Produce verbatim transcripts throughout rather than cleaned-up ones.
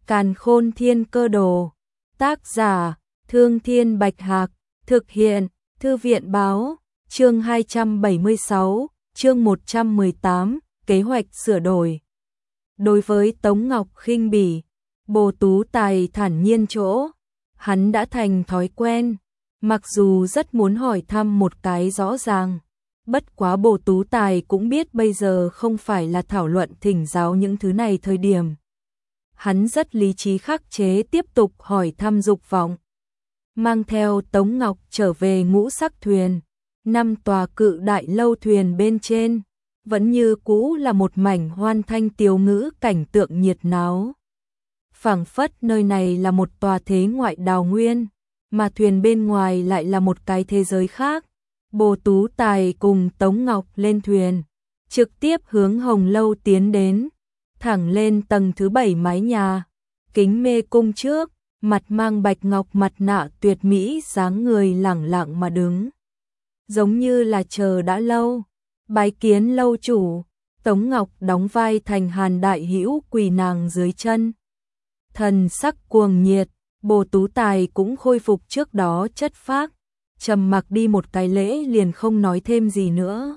Càn Khôn Thiên Cơ Đồ. Tác giả: Thương Thiên Bạch Hạc. Thực hiện: Thư viện Báo. Chương hai trăm bảy mươi sáu, chương một trăm mười tám, kế hoạch sửa đổi. Đối với Tống Ngọc khinh bỉ, Bồ Tú Tài thản nhiên chỗ, hắn đã thành thói quen, mặc dù rất muốn hỏi thăm một cái rõ ràng. Bất quá Bồ Tú Tài cũng biết bây giờ không phải là thảo luận thỉnh giáo những thứ này thời điểm. Hắn rất lý trí khắc chế tiếp tục hỏi thăm dục vọng. Mang theo Tống Ngọc trở về Ngũ Sắc Thuyền, năm tòa cự đại lâu thuyền bên trên, vẫn như cũ là một mảnh hoan thanh tiếu ngữ cảnh tượng nhiệt náo. Phảng phất nơi này là một tòa thế ngoại đào nguyên, mà thuyền bên ngoài lại là một cái thế giới khác. Bồ Tú Tài cùng Tống Ngọc lên thuyền, trực tiếp hướng Hồng Lâu tiến đến, thẳng lên tầng thứ bảy mái nhà, kính mê cung trước, mặt mang bạch ngọc mặt nạ tuyệt mỹ dáng người lẳng lặng mà đứng. Giống như là chờ đã lâu, bái kiến lâu chủ. Tống Ngọc đóng vai thành Hàn Đại Hữu quỳ nàng dưới chân. Thần sắc cuồng nhiệt, Bồ Tú Tài cũng khôi phục trước đó chất phác, trầm mặc đi một cái lễ liền không nói thêm gì nữa.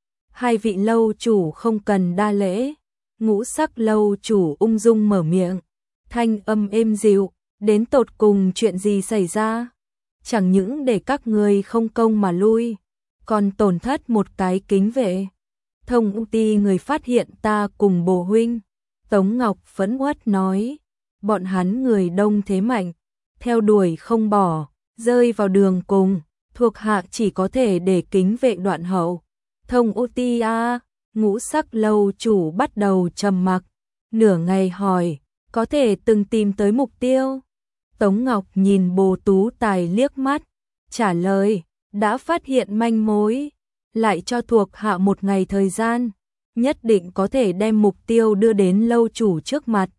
Hai vị lâu chủ không cần đa lễ. Ngũ Sắc lâu chủ ung dung mở miệng, thanh âm êm dịu, đến tột cùng chuyện gì xảy ra? Chẳng những để các người không công mà lui, còn tổn thất một cái kính vệ. Thông U Ti người phát hiện ta cùng Bồ huynh. Tống Ngọc phẫn uất nói, bọn hắn người đông thế mạnh, theo đuổi không bỏ, rơi vào đường cùng, thuộc hạ chỉ có thể để kính vệ đoạn hậu. Thông U Ti a. Ngũ Sắc lâu chủ bắt đầu trầm mặc, nửa ngày hỏi, có thể từng tìm tới mục tiêu? Tống Ngọc nhìn Bồ Tú Tài liếc mắt, trả lời, đã phát hiện manh mối, lại cho thuộc hạ một ngày thời gian, nhất định có thể đem mục tiêu đưa đến lâu chủ trước mặt.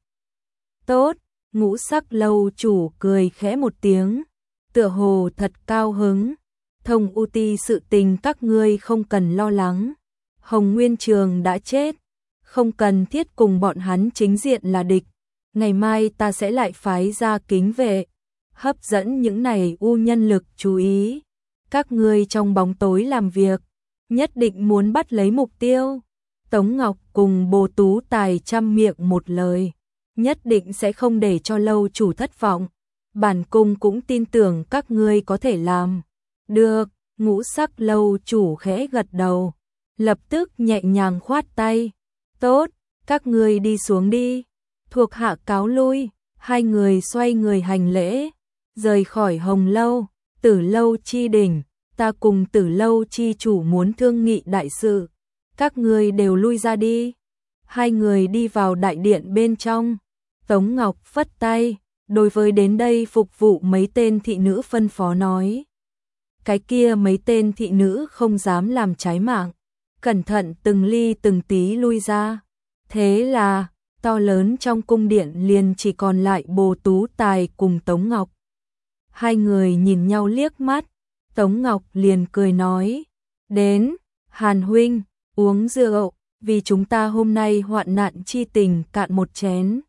Tốt. Ngũ Sắc lâu chủ cười khẽ một tiếng, tựa hồ thật cao hứng. Thông U Ti sự tình các ngươi không cần lo lắng. Hồng Nguyên Trường đã chết, không cần thiết cùng bọn hắn chính diện là địch. Ngày mai ta sẽ lại phái ra kính vệ, hấp dẫn những này u nhân lực chú ý. Các ngươi trong bóng tối làm việc, nhất định muốn bắt lấy mục tiêu. Tống Ngọc cùng Bồ Tú Tài trăm miệng một lời, nhất định sẽ không để cho lâu chủ thất vọng. Bản cung cũng tin tưởng các ngươi có thể làm được. Ngũ Sắc lâu chủ khẽ gật đầu, lập tức nhẹ nhàng khoát tay. Tốt, các ngươi đi xuống đi. Thuộc hạ cáo lui. Hai người xoay người hành lễ, rời khỏi Hồng Lâu. Tử Lâu chi đỉnh, ta cùng Tử Lâu chi chủ muốn thương nghị đại sự, các ngươi đều lui ra đi. Hai người đi vào đại điện bên trong. Tống Ngọc phất tay, đối với đến đây phục vụ mấy tên thị nữ phân phó nói. Cái kia mấy tên thị nữ không dám làm trái mạng, cẩn thận từng ly từng tí lui ra. Thế là, to lớn trong cung điện liền chỉ còn lại Bồ Tú Tài cùng Tống Ngọc. Hai người nhìn nhau liếc mắt, Tống Ngọc liền cười nói, đến, Hàn huynh, uống rượu, vì chúng ta hôm nay hoạn nạn chi tình cạn một chén.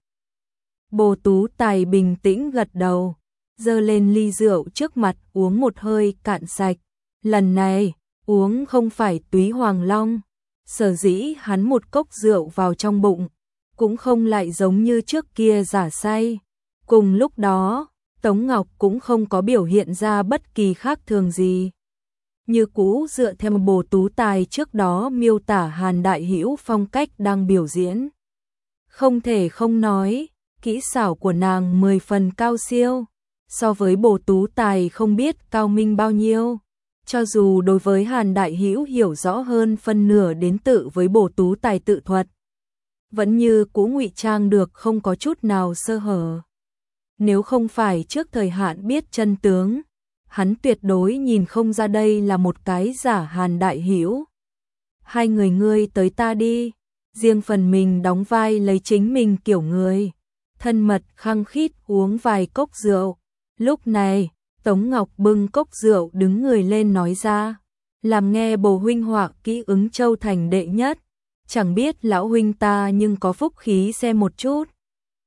Bồ Tú Tài bình tĩnh gật đầu, giơ lên ly rượu trước mặt uống một hơi cạn sạch. Lần này, uống không phải túy hoàng long, sở dĩ hắn một cốc rượu vào trong bụng, cũng không lại giống như trước kia giả say. Cùng lúc đó, Tống Ngọc cũng không có biểu hiện ra bất kỳ khác thường gì. Như cũ dựa theo Bồ Tú Tài trước đó miêu tả Hàn Đại Hữu phong cách đang biểu diễn. Không thể không nói, kỹ xảo của nàng mười phần cao siêu, so với Bồ Tú Tài không biết cao minh bao nhiêu. Cho dù đối với Hàn Đại Hữu hiểu rõ hơn phân nửa đến tự với Bồ Tú Tài tự thuật, vẫn như cũ ngụy trang được không có chút nào sơ hở. Nếu không phải trước thời hạn biết chân tướng, hắn tuyệt đối nhìn không ra đây là một cái giả Hàn Đại Hữu. Hai người ngươi tới ta đi, riêng phần mình đóng vai lấy chính mình kiểu người, thân mật khăng khít uống vài cốc rượu. Lúc này, Tống Ngọc bưng cốc rượu đứng người lên nói ra, làm nghe Bồ huynh họa kỹ Ứng Châu thành đệ nhất, chẳng biết lão huynh ta nhưng có phúc khí xem một chút.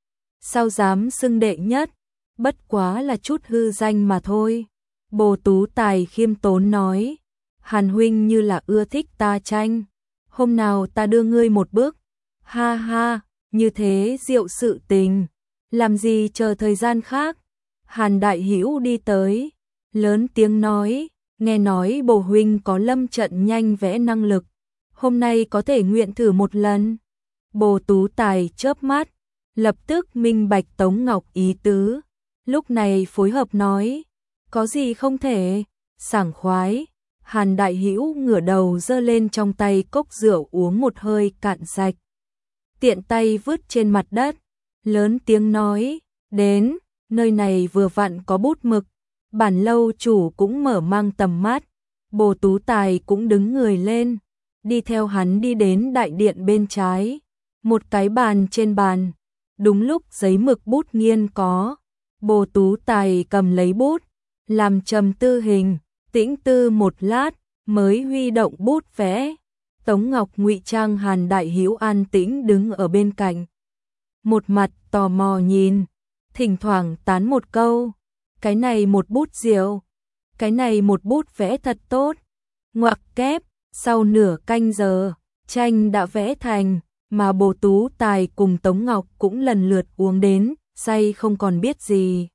sao dám xưng đệ nhất, bất quá là chút hư danh mà thôi. Bồ Tú Tài khiêm tốn nói, Hàn huynh như là ưa thích ta chăng? Hôm nào ta đưa ngươi một bước. Ha ha, như thế diệu sự tình, làm gì chờ thời gian khác. Hàn Đại Hữu đi tới, lớn tiếng nói, nghe nói bồ huynh có lâm trận nhanh vẽ năng lực, hôm nay có thể nguyện thử một lần. Bồ Tú Tài chớp mắt, lập tức minh bạch Tống Ngọc ý tứ, lúc này phối hợp nói, có gì không thể, sảng khoái. Hàn Đại Hữu ngửa đầu giơ lên trong tay cốc rượu uống một hơi cạn sạch, tiện tay vứt trên mặt đất, lớn tiếng nói, đến, nơi này vừa vặn có bút mực. Bản lâu chủ cũng mở mang tầm mắt, Bồ Tú Tài cũng đứng người lên, đi theo hắn đi đến đại điện bên trái, một cái bàn trên bàn, đúng lúc giấy mực bút nghiên có, Bồ Tú Tài cầm lấy bút, làm trầm tư hình, tĩnh tư một lát, mới huy động bút vẽ. Tống Ngọc ngụy trang Hàn Đại Hữu an tĩnh đứng ở bên cạnh, một mặt tò mò nhìn, thỉnh thoảng tán một câu, cái này một bút diệu, cái này một bút vẽ thật tốt. Ngoặc kép, sau nửa canh giờ, tranh đã vẽ thành, mà Bồ Tú Tài cùng Tống Ngọc cũng lần lượt uống đến, say không còn biết gì.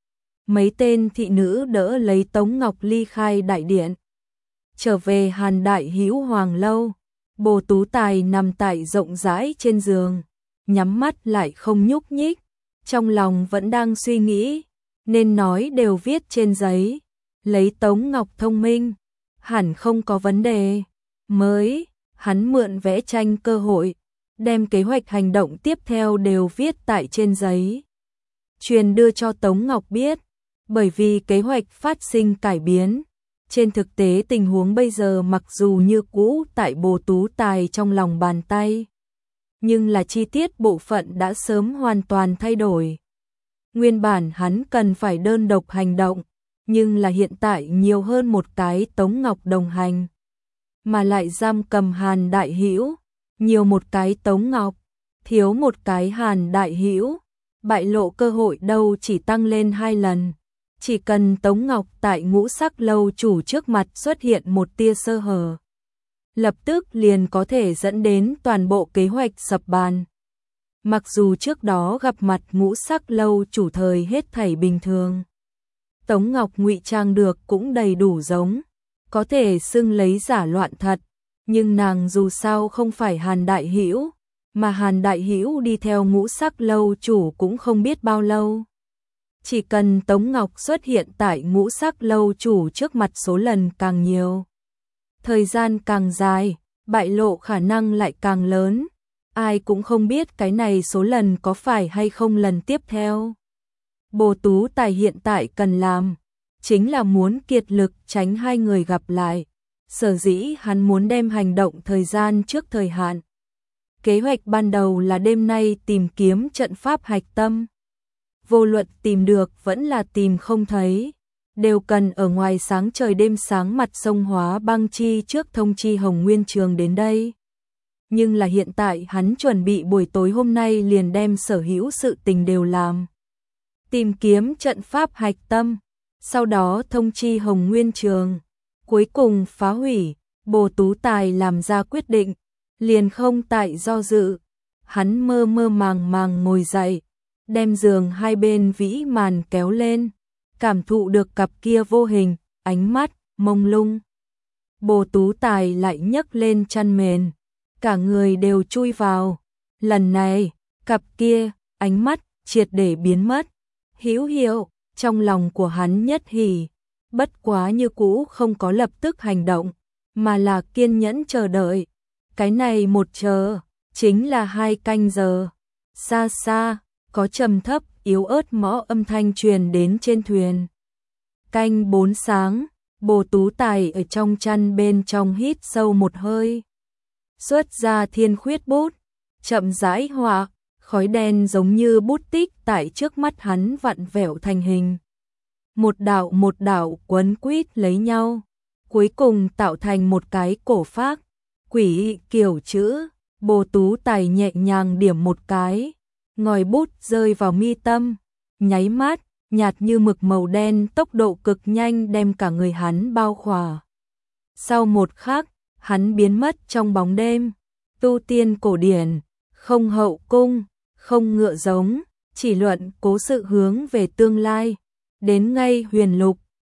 Mấy tên thị nữ đỡ lấy Tống Ngọc ly khai đại điện. Trở về Hàn Đại Hữu Hoàng lâu, Bồ Tú Tài nằm tại rộng rãi trên giường, nhắm mắt lại không nhúc nhích, trong lòng vẫn đang suy nghĩ, nên nói đều viết trên giấy, lấy Tống Ngọc thông minh, hẳn không có vấn đề. Mới, hắn mượn vẽ tranh cơ hội, đem kế hoạch hành động tiếp theo đều viết tại trên giấy, truyền đưa cho Tống Ngọc biết, bởi vì kế hoạch phát sinh cải biến. Trên thực tế tình huống bây giờ mặc dù như cũ tại Bồ Tú Tài trong lòng bàn tay, nhưng là chi tiết bộ phận đã sớm hoàn toàn thay đổi. Nguyên bản hắn cần phải đơn độc hành động, nhưng là hiện tại nhiều hơn một cái Tống Ngọc đồng hành, mà lại giam cầm Hàn Đại Hữu, nhiều một cái Tống Ngọc, thiếu một cái Hàn Đại Hữu, bại lộ cơ hội đâu chỉ tăng lên hai lần. Chỉ cần Tống Ngọc tại Ngũ Sắc lâu chủ trước mặt xuất hiện một tia sơ hở, lập tức liền có thể dẫn đến toàn bộ kế hoạch sập bàn. Mặc dù trước đó gặp mặt Ngũ Sắc lâu chủ thời hết thảy bình thường, Tống Ngọc ngụy trang được cũng đầy đủ giống, có thể xưng lấy giả loạn thật, nhưng nàng dù sao không phải Hàn Đại Hữu, mà Hàn Đại Hữu đi theo Ngũ Sắc lâu chủ cũng không biết bao lâu. Chỉ cần Tống Ngọc xuất hiện tại Ngũ Sắc lâu chủ trước mặt số lần càng nhiều, thời gian càng dài, bại lộ khả năng lại càng lớn. Ai cũng không biết cái này số lần có phải hay không lần tiếp theo. Bồ Tú Tài hiện tại cần làm, chính là muốn kiệt lực tránh hai người gặp lại. Sở dĩ hắn muốn đem hành động thời gian trước thời hạn. Kế hoạch ban đầu là đêm nay tìm kiếm trận pháp hạch tâm. Vô luận tìm được vẫn là tìm không thấy, đều cần ở ngoài sáng trời đêm sáng mặt sông Hóa Băng Chi trước thông chi Hồng Nguyên Trường đến đây. Nhưng là hiện tại hắn chuẩn bị buổi tối hôm nay liền đem sở hữu sự tình đều làm. Tìm kiếm trận pháp hạch tâm, sau đó thông chi Hồng Nguyên Trường, cuối cùng phá hủy. Bồ Tú Tài làm ra quyết định, liền không tại do dự. Hắn mơ mơ màng màng ngồi dậy, đem giường hai bên vĩ màn kéo lên, cảm thụ được cặp kia vô hình, ánh mắt, mông lung. Bồ Tú Tài lại nhấc lên chăn mền, cả người đều chui vào. Lần này, cặp kia, ánh mắt, triệt để biến mất. Hữu hiệu, trong lòng của hắn nhất hỉ, bất quá như cũ không có lập tức hành động, mà là kiên nhẫn chờ đợi. Cái này một chờ, chính là hai canh giờ. Xa xa, có trầm thấp, yếu ớt mõ âm thanh truyền đến trên thuyền. Canh bốn sáng, Bồ Tú Tài ở trong chăn bên trong hít sâu một hơi. Xuất ra thiên khuyết bút, chậm rãi họa, khói đen giống như bút tích tại trước mắt hắn vặn vẹo thành hình. Một đạo một đạo quấn quýt lấy nhau, cuối cùng tạo thành một cái cổ phác, quỷ kiểu chữ. Bồ Tú Tài nhẹ nhàng điểm một cái, ngòi bút rơi vào mi tâm, nháy mắt, nhạt như mực màu đen tốc độ cực nhanh đem cả người hắn bao khỏa. Sau một khắc, hắn biến mất trong bóng đêm. Tu tiên cổ điển, không hậu cung, không ngựa giống, chỉ luận cố sự hướng về tương lai. Đến ngay huyền lục,